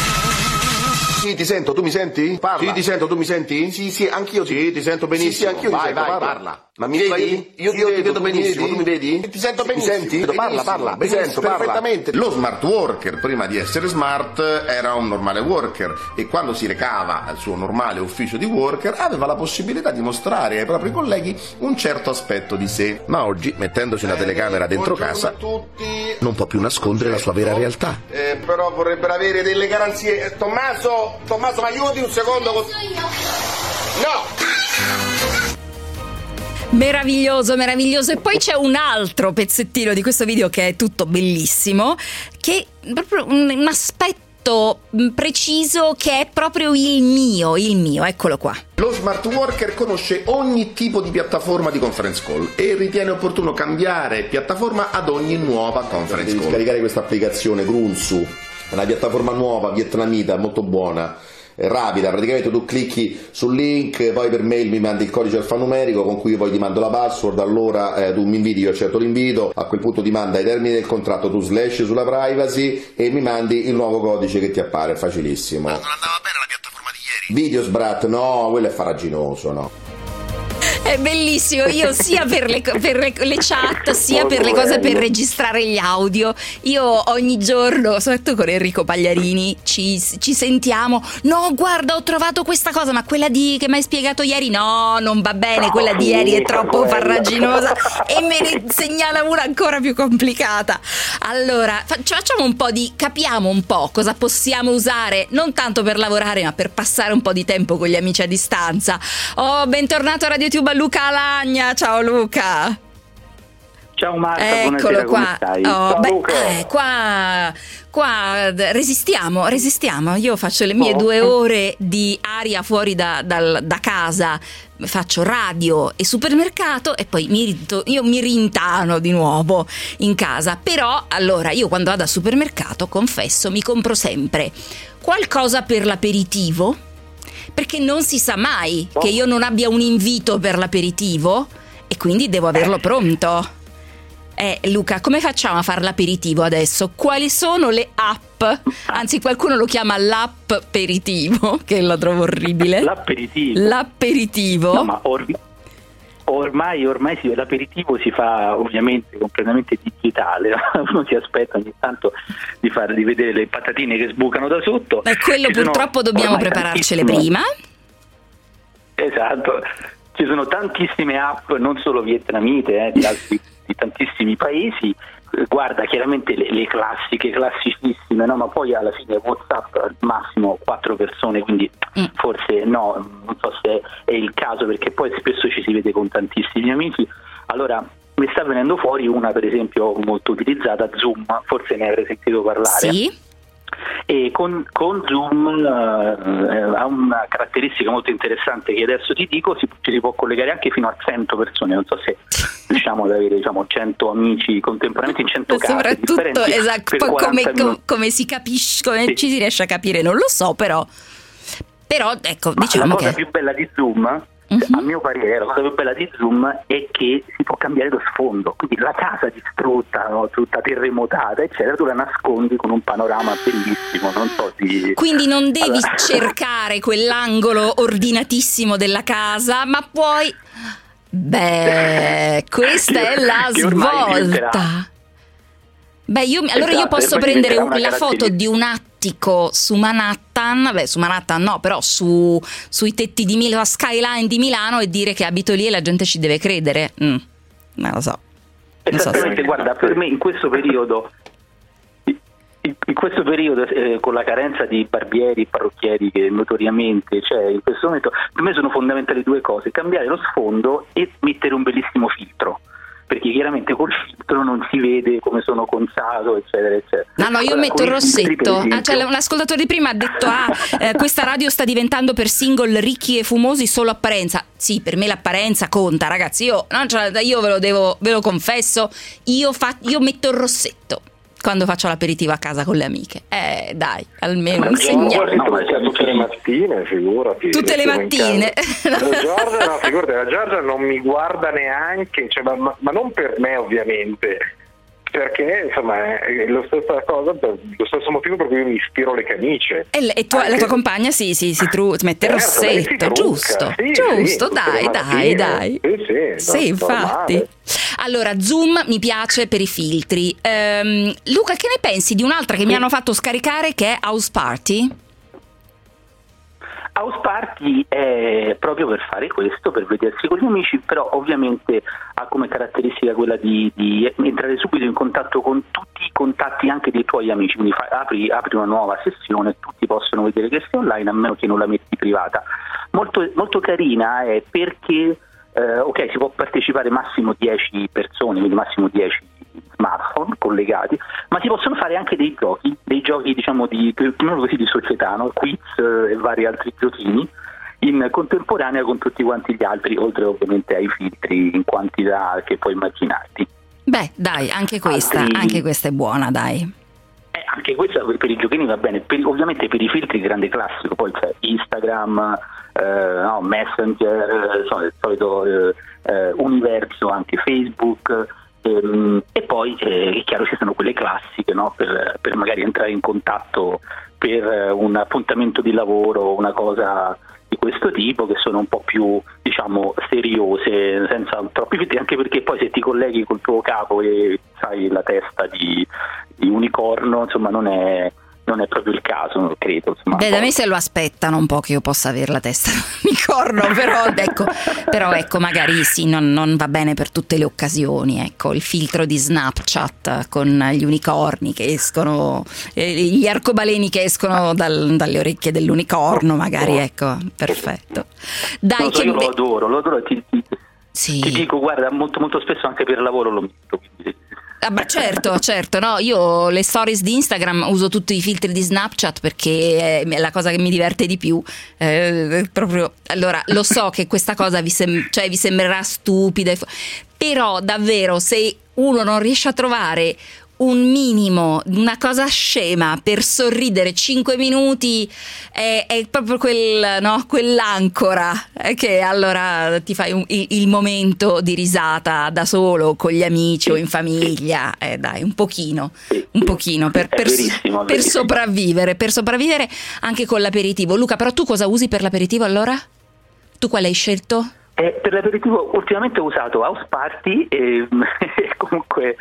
Sì, ti sento, tu mi senti? Parla. Sì, ti sento, tu mi senti? Sì, sì, anch'io sì. Sì, ti sento benissimo. Sì, sì, anch'io vai, ti sento, vai, parla. parla. Ma mi vedi? Io, io ti vedo benissimo, tu mi vedi? Tu mi vedi? Ti sento benissimo. Mi senti? Parla, parla. Mi sento, parla. Perfettamente. Lo smart worker, prima di essere smart, era un normale worker, e quando si recava al suo normale ufficio di worker aveva la possibilità di mostrare ai propri colleghi un certo aspetto di sé. Ma oggi, mettendosi una telecamera dentro casa, non può più nascondere la sua vera realtà. Eh, però vorrebbero avere delle garanzie. Eh, Tommaso, Tommaso, mi aiuti un secondo? No! Meraviglioso, meraviglioso. E poi c'è un altro pezzettino di questo video che è tutto bellissimo, che è proprio un, un aspetto preciso che è proprio il mio, il mio, eccolo qua. Lo smart worker conosce ogni tipo di piattaforma di conference call e ritiene opportuno cambiare piattaforma ad ogni nuova conference call. Devi scaricare questa applicazione Grunzu, una piattaforma nuova, vietnamita, molto buona, rapida. Praticamente tu clicchi sul link, poi per mail mi mandi il codice alfanumerico con cui io poi ti mando la password, allora eh, tu mi inviti, io accetto l'invito, a quel punto ti manda ai termini del contratto, tu slash sulla privacy e mi mandi il nuovo codice che ti appare, facilissimo. Ma non andava bene la piattaforma di ieri? Video sbrat, no, quello è farraginoso, no. È bellissimo, io sia per le, per le, le chat sia per le cose per registrare gli audio, io ogni giorno, soprattutto con Enrico Pagliarini, ci, ci sentiamo. No, guarda, ho trovato questa cosa, ma quella di che mi hai spiegato ieri no, non va bene, quella di ieri è troppo farraginosa, e me ne segnala una ancora più complicata. Allora facciamo un po' di, capiamo un po' cosa possiamo usare, non tanto per lavorare ma per passare un po' di tempo con gli amici a distanza. Oh, bentornato a RadioTube a Luca Alagna. Ciao Luca. Ciao Marta, eccolo buonasera, qua. come stai? Oh, Ciao beh, Luca. Eh, qua, qua resistiamo, resistiamo. Io faccio le mie oh. due ore di aria fuori da, da, da casa, faccio radio e supermercato e poi mi, io mi rintano di nuovo in casa. Però allora io quando vado al supermercato, confesso, mi compro sempre qualcosa per l'aperitivo, perché non si sa mai che io non abbia un invito per l'aperitivo e quindi devo averlo pronto. Eh, Luca, come facciamo a fare l'aperitivo adesso? Quali sono le app? Anzi, qualcuno lo chiama l'app aperitivo, che lo trovo orribile. L'aperitivo? L'aperitivo? No, ma or- ormai, ormai sì, l'aperitivo si fa ovviamente completamente digitale. Uno si aspetta ogni tanto di, fare, di vedere le patatine che sbucano da sotto. E quello Ci purtroppo dobbiamo prepararcele prima. Esatto. Ci sono tantissime app, non solo vietnamite, eh, di altri di tantissimi paesi, guarda chiaramente le, le classiche, classicissime, no? Ma poi alla fine WhatsApp al massimo quattro persone, quindi mm. forse no, non so se è il caso, perché poi spesso ci si vede con tantissimi amici. Allora mi sta venendo fuori una, per esempio, molto utilizzata, Zoom, forse ne avrei sentito parlare. Sì. E con, con Zoom uh, ha una caratteristica molto interessante che adesso ti dico, si, ci si può collegare anche fino a cento persone, non so se riusciamo ad avere, diciamo, cento amici contemporaneamente in cento casi soprattutto, esatto, poi come, com, come si capisce, come sì. ci si riesce a capire non lo so, però però ecco, ma diciamo la cosa che più bella di Zoom, Uh-huh. a mio parere la cosa più bella di Zoom è che si può cambiare lo sfondo, quindi la casa distrutta, no? Tutta terremotata eccetera, tu la nascondi con un panorama bellissimo, non so di... quindi non devi allora... cercare quell'angolo ordinatissimo della casa, ma puoi, beh, questa che, è la svolta. Beh, io, allora io posso prendere la foto di un attico su Manhattan, beh su Manhattan no, però su, sui tetti di Milano, Skyline di Milano, e dire che abito lì e la gente ci deve credere. Mm, non lo so. Non Esattamente, so se... guarda, per me in questo periodo, in questo periodo eh, con la carenza di barbieri, parrucchieri che notoriamente c'è in questo momento, per me sono fondamentali due cose: cambiare lo sfondo e mettere un bellissimo filtro, perché chiaramente col filtro non si vede come sono conzato eccetera eccetera. No no, io allora, metto il rossetto. Ah, cioè, un ascoltatore di prima ha detto ah eh, questa radio sta diventando per single ricchi e fumosi solo apparenza. Sì, per me l'apparenza conta, ragazzi. Io, no, cioè, io ve lo devo, ve lo confesso, io, fa, io metto il rossetto quando faccio l'aperitivo a casa con le amiche. Eh dai, almeno un segnale. No, ma tutte le mattine, figurati. Tutte le mattine. La Giorgia, no, figurati, la Giorgia non mi guarda neanche, cioè, ma, ma non per me ovviamente, perché insomma è lo stessa cosa, per, lo stesso motivo per cui io mi ispiro le camicie. E, e tua, la tua compagna si, si, si tru- mette il certo, rossetto, giusto, sì, giusto, sì, dai, dai, dai. Sì, sì, sì infatti. Normale. Allora, Zoom mi piace per i filtri. Um, Luca, che ne pensi di un'altra che sì. mi hanno fatto scaricare, che è House Party? House Party è proprio per fare questo, per vedersi con gli amici, però ovviamente ha come caratteristica quella di, di entrare subito in contatto con tutti i contatti anche dei tuoi amici, quindi fa, apri, apri una nuova sessione, tutti possono vedere che sei online a meno che non la metti privata. Molto, molto carina è perché eh, ok, si può partecipare massimo dieci persone, quindi massimo dieci smartphone collegati, ma si possono fare anche dei giochi, dei giochi diciamo di, non così di società, no? Quiz e vari altri giochini in contemporanea con tutti quanti gli altri, oltre ovviamente ai filtri in quantità che puoi immaginarti. Beh, dai, anche questa, altri... anche questa è buona, dai. Eh, anche questa per i giochini va bene, per, ovviamente per i filtri grande classico, poi c'è Instagram, eh, no, Messenger, eh, il solito eh, eh, universo, anche Facebook. Ehm, e poi eh, è chiaro ci sono quelle classiche, no? per, per magari entrare in contatto per eh, un appuntamento di lavoro, una cosa di questo tipo, che sono un po' più diciamo seriose, senza troppi filtri, anche perché poi se ti colleghi col tuo capo e sai la testa di, di unicorno, insomma non è non è proprio il caso, credo. Insomma, Beh, da me se lo aspettano un po' che io possa avere la testa di corno, però ecco, però ecco magari sì, non, non va bene per tutte le occasioni, ecco, il filtro di Snapchat con gli unicorni che escono, eh, gli arcobaleni che escono dal, dalle orecchie dell'unicorno, magari, ecco, perfetto. Dai, so, che io be- lo adoro, lo adoro, ti, ti, sì. ti dico, guarda, molto molto spesso anche per lavoro lo metto, quindi... Ah, ma certo, certo, no, io le stories di Instagram uso tutti i filtri di Snapchat perché è la cosa che mi diverte di più. Eh, proprio, allora, lo so che questa cosa vi, sem- cioè, vi sembrerà stupida, però davvero se uno non riesce a trovare un minimo, una cosa scema per sorridere cinque minuti, è, è proprio quel, no, quell'ancora che allora ti fai un, il, il momento di risata da solo, con gli amici o in famiglia, eh, dai, un pochino, un pochino per, per, verissimo, per sopravvivere, per sopravvivere anche con l'aperitivo. Luca, però tu cosa usi per l'aperitivo allora? Tu quale hai scelto? Eh, per l'aperitivo ultimamente ho usato House Party e comunque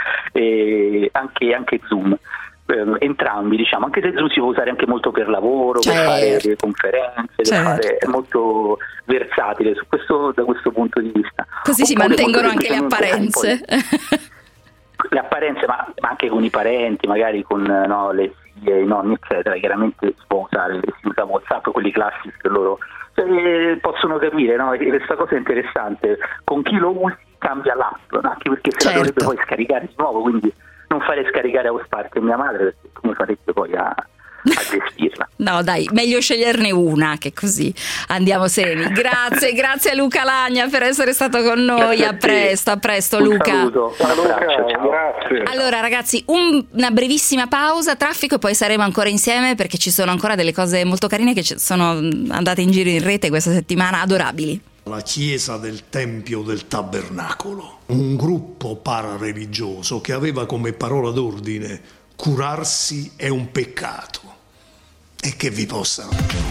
eh, anche, anche Zoom, eh, entrambi diciamo, anche se Zoom si può usare anche molto per lavoro, certo. per fare delle conferenze, certo. per fare, è molto versatile su questo, da questo punto di vista. Così si mantengono anche le apparenze. le apparenze, ma, ma anche con i parenti, magari con no, le figlie, i nonni, eccetera. Chiaramente si può usare, si usa WhatsApp, quelli classici che loro eh, possono capire, no? E questa cosa è interessante, con chi lo usi cambia l'app, no? Anche perché se certo. la dovrebbe poi scaricare di nuovo, quindi non fare scaricare a Spark mia madre, perché come farete poi a a gestirla. No dai, meglio sceglierne una, che così andiamo sereni. Grazie, grazie a Luca Lagna per essere stato con noi. A presto, a presto un Luca. Saluto. Luca, grazie. Allora ragazzi, un, una brevissima pausa, traffico, e poi saremo ancora insieme perché ci sono ancora delle cose molto carine che sono andate in giro in rete questa settimana, adorabili. La chiesa del Tempio del Tabernacolo, un gruppo parareligioso che aveva come parola d'ordine: curarsi è un peccato. E che vi possano.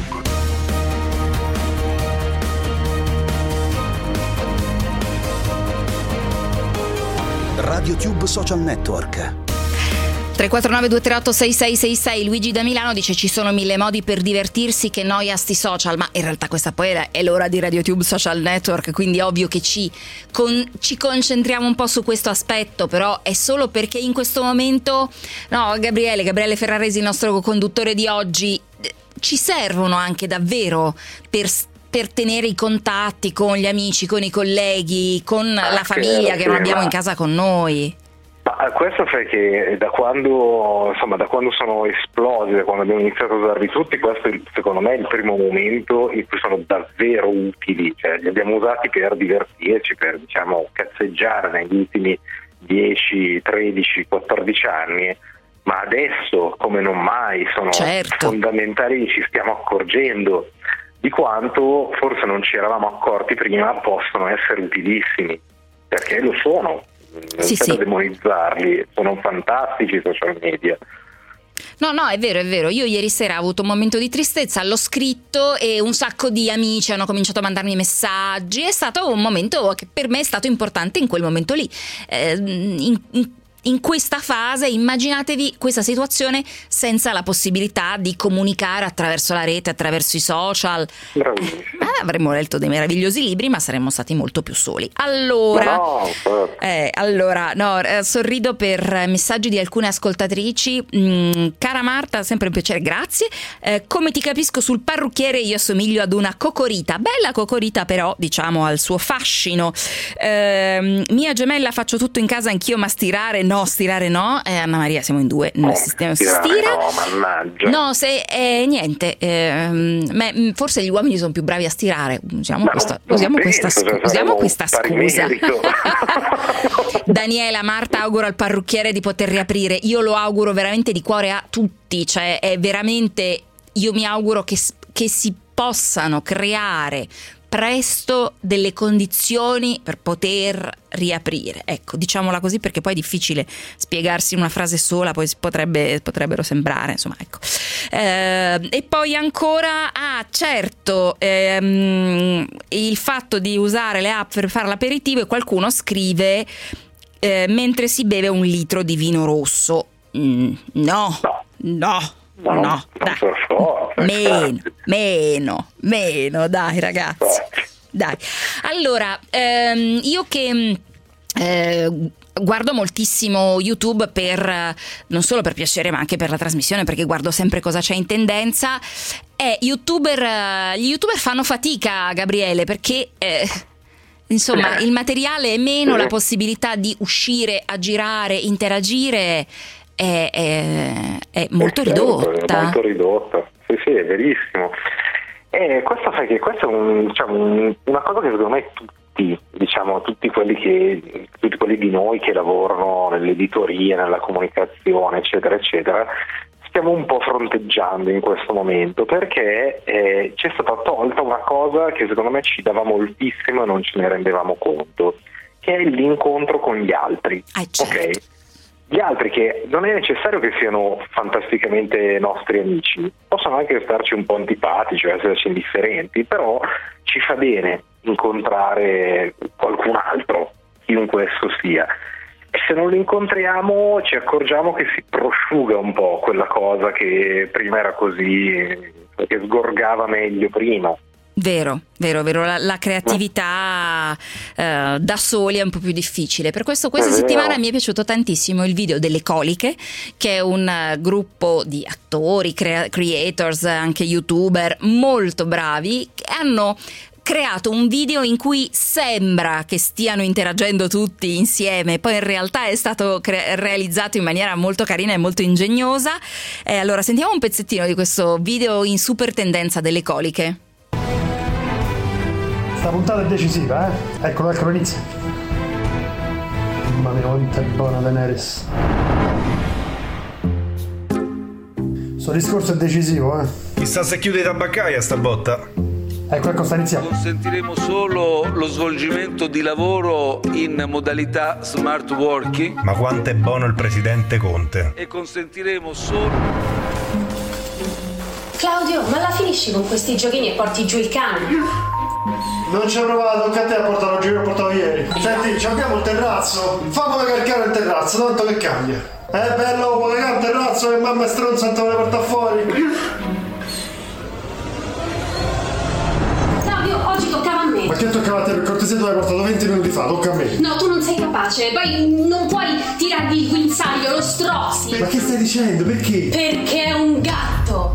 RadioTube Social Network. tre quattro nove due tre otto sei sei sei sei. Luigi da Milano dice: ci sono mille modi per divertirsi, che noia sti social. Ma in realtà questa poi è l'ora di RadioTube Social Network, quindi è ovvio che ci, con, ci concentriamo un po' su questo aspetto, però è solo perché in questo momento, no, Gabriele, Gabriele Ferraresi, il nostro conduttore di oggi, ci servono anche davvero per per tenere i contatti con gli amici, con i colleghi, con la famiglia che non abbiamo in casa con noi. Ma questo perché da quando, insomma, da quando sono esplosi, da quando abbiamo iniziato a usarli tutti, questo è, secondo me, è il primo momento in cui sono davvero utili, cioè li abbiamo usati per divertirci, per, diciamo, cazzeggiare negli ultimi dieci, tredici, quattordici anni, ma adesso come non mai sono certo. fondamentali, ci stiamo accorgendo di quanto forse non ci eravamo accorti prima possono essere utilissimi, perché lo sono. Non sì, sì. demonizzarli, sono fantastici i social media. No, no, è vero, è vero. Io ieri sera ho avuto un momento di tristezza, l'ho scritto e un sacco di amici hanno cominciato a mandarmi messaggi. È stato un momento che per me è stato importante in quel momento lì. Eh, in, in In questa fase immaginatevi questa situazione senza la possibilità di comunicare attraverso la rete, attraverso i social. Eh, avremmo letto dei meravigliosi libri, ma saremmo stati molto più soli. Allora, no, eh, allora no, eh, sorrido per messaggi di alcune ascoltatrici. Mm, cara Marta, sempre un piacere, grazie. Eh, come ti capisco sul parrucchiere, io assomiglio ad una cocorita, bella cocorita, però diciamo al suo fascino. Eh, mia gemella, faccio tutto in casa anch'io, ma stirare no, stirare no. Eh, Anna Maria, siamo in due, no, si stira. No, mannaggia. No, se eh, niente, eh, me, forse gli uomini sono più bravi a stirare. Usiamo no, questa, usiamo penso, questa, scu- usiamo questa scusa. Daniela, Marta auguro al parrucchiere di poter riaprire. Io lo auguro veramente di cuore a tutti, cioè è veramente, io mi auguro che, che si possano creare presto delle condizioni per poter riaprire, ecco, diciamola così, perché poi è difficile spiegarsi in una frase sola, poi potrebbe, potrebbero sembrare, insomma, ecco. Eh, e poi ancora, ah certo, ehm, il fatto di usare le app per fare l'aperitivo, e qualcuno scrive eh, mentre si beve un litro di vino rosso. Mm, no, no. No, no, dai. Forza, meno, meno, meno, dai ragazzi, dai. Allora, ehm, io che eh, guardo moltissimo YouTube per, non solo per piacere, ma anche per la trasmissione, perché guardo sempre cosa c'è in tendenza, e YouTuber, gli YouTuber fanno fatica, Gabriele, perché... Eh, Insomma, il materiale è meno, la possibilità di uscire, a girare, interagire è, è, è molto ridotta. È molto ridotta, sì, sì, è verissimo. E questo fa che questa è un, diciamo, un, una cosa che secondo me tutti, diciamo, tutti quelli che tutti quelli di noi che lavorano nell'editoria, nella comunicazione, eccetera, eccetera, stiamo un po' fronteggiando in questo momento, perché eh, ci è stata tolta una cosa che secondo me ci dava moltissimo e non ce ne rendevamo conto, che è l'incontro con gli altri. Ah, certo. Ok? Gli altri che non è necessario che siano fantasticamente nostri amici, possono anche starci un po' antipatici o esserci indifferenti, però ci fa bene incontrare qualcun altro, chiunque esso sia. E se non lo incontriamo ci accorgiamo che si prosciuga un po' quella cosa che prima era così, che sgorgava meglio prima. Vero, vero, vero, la, la creatività eh, da soli è un po' più difficile. Per questo questa settimana mi è piaciuto tantissimo il video delle Coliche, che è un uh, gruppo di attori, crea- creators, anche youtuber molto bravi, che hanno creato un video in cui sembra che stiano interagendo tutti insieme, poi in realtà è stato cre- realizzato in maniera molto carina e molto ingegnosa. E allora sentiamo un pezzettino di questo video in super tendenza delle Coliche. Sta puntata è decisiva, eh? Eccolo, eccolo, inizia. Mamma mia, quanto è buona Daenerys. Sto discorso è decisivo, eh? Chissà se chiude i tabaccai a sta botta. Ecco, ecco, sta iniziando. Consentiremo solo lo svolgimento di lavoro in modalità smart working. Ma quanto è buono il presidente Conte. E consentiremo solo... Claudio, ma la finisci con questi giochini e porti giù il cane? Non ci ho provato, tocca a te a portarlo giù, l'ho portato ieri. Senti, abbiamo il terrazzo. Fammi caricare il terrazzo, tanto che cambia. Eh, bello, puoi caricare il terrazzo che mamma è stronza non te vuole portare fuori. Claudio, oggi toccava a me. Ma che toccava a te? Per cortesia tu l'hai portato venti minuti fa, tocca a me. No, tu non sei capace, poi non puoi tirargli il guinzaglio, lo strozzi. Ma che stai dicendo? Perché? Perché è un gatto.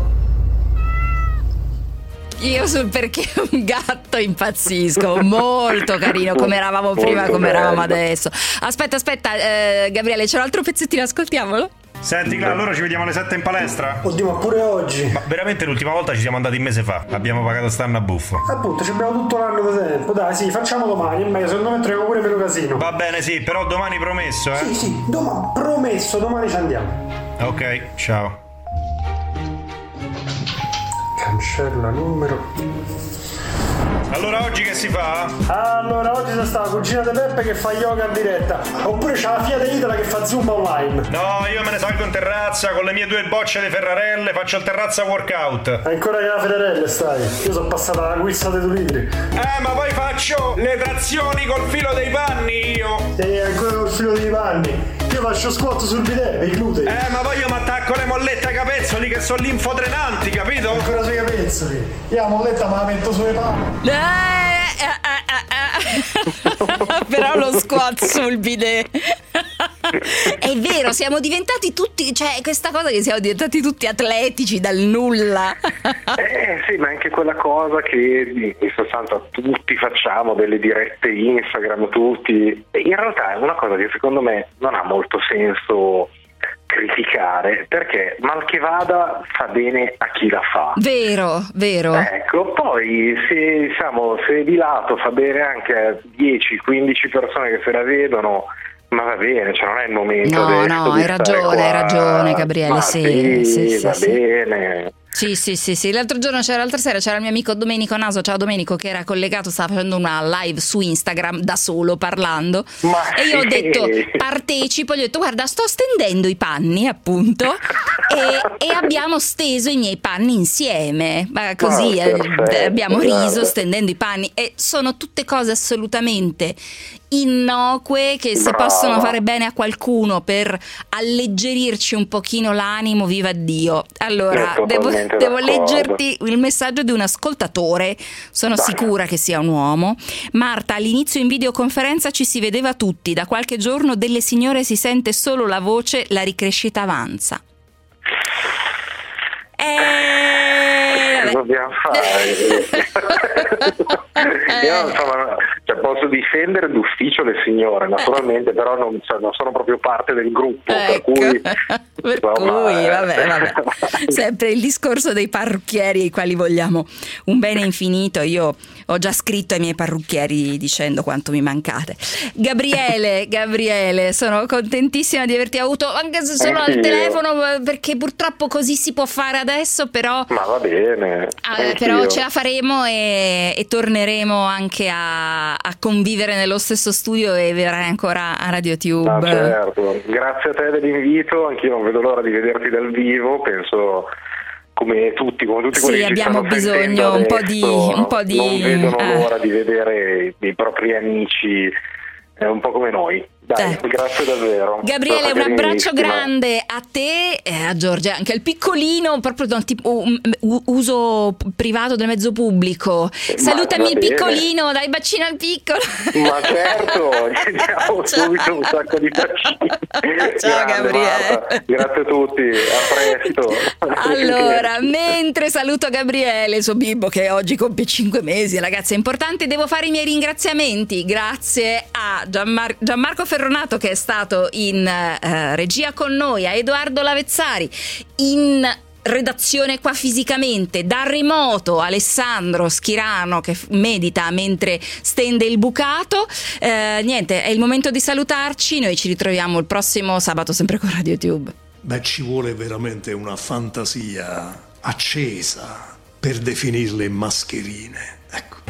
Io sul perché un gatto impazzisco, molto carino, come eravamo prima, molto come bello. Eravamo adesso. Aspetta, aspetta, eh, Gabriele, c'è un altro pezzettino, ascoltiamolo. Senti Cla, allora ci vediamo alle sette in palestra? Oddio, ma pure oggi. Ma veramente l'ultima volta ci siamo andati un mese fa, abbiamo pagato stanno a buffo. Appunto, ci abbiamo tutto l'anno di tempo, dai, sì, facciamo domani, è meglio, secondo me troviamo pure meno casino. Va bene, sì, però domani promesso, eh? Sì, sì, domani, promesso, domani ci andiamo. Ok, ciao. Cancella numero. Allora oggi che si fa? Allora oggi c'è sta la cugina di Peppe che fa yoga in diretta. Oppure c'è la figlia dell'Itala che fa zumba online. No, io me ne salgo in terrazza con le mie due bocce di Ferrarelle, faccio il terrazza workout. Ancora che la Ferrarelle stai? Io sono passata alla guizza dei due litri. Eh, ma poi faccio le trazioni col filo dei panni io. Sì, ancora col filo dei panni. Io faccio squat sul bidet, per i glutei. Eh, ma poi io mi attacco le mollette ai capezzoli che sono linfodrenanti, capito? Ancora sui capezzoli. Io la molletta me la metto sulle panni. Eh, eh, eh, eh. Però lo squat sul bidet. È vero, siamo diventati tutti, cioè questa cosa che siamo diventati tutti atletici dal nulla. Eh sì, ma anche quella cosa che in sostanza tutti facciamo, delle dirette Instagram, tutti. In realtà è una cosa che secondo me non ha molto senso criticare, perché mal che vada fa bene a chi la fa. Vero, vero. Ecco, poi se diciamo se di lato fa bene anche a dieci quindici persone che se la vedono, ma va bene, cioè non è il momento. No, no, hai ragione, hai ragione Gabriele, sì, sì, sì, va sì, bene. Sì, sì, sì, sì. L'altro giorno c'era, l'altra sera c'era il mio amico Domenico Naso, ciao Domenico, che era collegato, stava facendo una live su Instagram da solo parlando. Ma e io ho sì. detto partecipo, gli ho detto guarda sto stendendo i panni appunto e, e abbiamo steso i miei panni insieme, ma così oh, perfetto, eh, abbiamo riso guarda. stendendo i panni e sono tutte cose assolutamente innocue che se Brava. possono fare bene a qualcuno per alleggerirci un pochino l'animo, viva Dio. Allora devo, devo leggerti il messaggio di un ascoltatore, sono Dai. sicura che sia un uomo. Marta, all'inizio in videoconferenza ci si vedeva tutti, da qualche giorno delle signore si sente solo la voce, la ricrescita avanza. Che dobbiamo fare? Io insomma, cioè, posso difendere d'ufficio le signore naturalmente, però non, cioè, non sono proprio parte del gruppo, Ecco. per cui, per insomma, cui eh. vabbè, vabbè. Sempre il discorso dei parrucchieri ai quali vogliamo un bene infinito. Io ho già scritto ai miei parrucchieri dicendo quanto mi mancate. Gabriele, Gabriele, sono contentissima di averti avuto anche se solo al Anch'io. telefono, perché purtroppo così si può fare adesso, però Ma va bene. eh, però ce la faremo e, e torneremo anche a, a convivere nello stesso studio e verrai ancora a RadioTube. Ah, certo. Grazie a te dell'invito, anch'io non vedo l'ora di vederti dal vivo, penso come tutti, come tutti Sì, quelli che abbiamo ci stanno sentendo bisogno un po' di- adesso, un po' di- non vedono eh. l'ora di vedere i propri amici, eh, un po' come noi, Dai, eh. grazie davvero. Gabriele, un abbraccio grande a te e a Giorgia, anche al piccolino, proprio da un tipo, um, uso privato del mezzo pubblico. Ma salutami il piccolino, dai bacino al piccolo. Ma certo, diamo subito un sacco di bacini. Ciao Grande, Gabriele. Marta. Grazie a tutti, a presto. Allora, mentre saluto Gabriele, il suo bimbo che oggi compie cinque mesi, ragazzi, è importante, devo fare i miei ringraziamenti. Grazie a Gianmar- Gianmarco Ferronato che è stato in uh, regia con noi, a Edoardo Lavezzari in redazione qua fisicamente, da remoto Alessandro Schirano che medita mentre stende il bucato. Eh, niente, è il momento di salutarci, noi ci ritroviamo il prossimo sabato sempre con RadioTube. Beh, ci vuole veramente una fantasia accesa per definirle mascherine, ecco.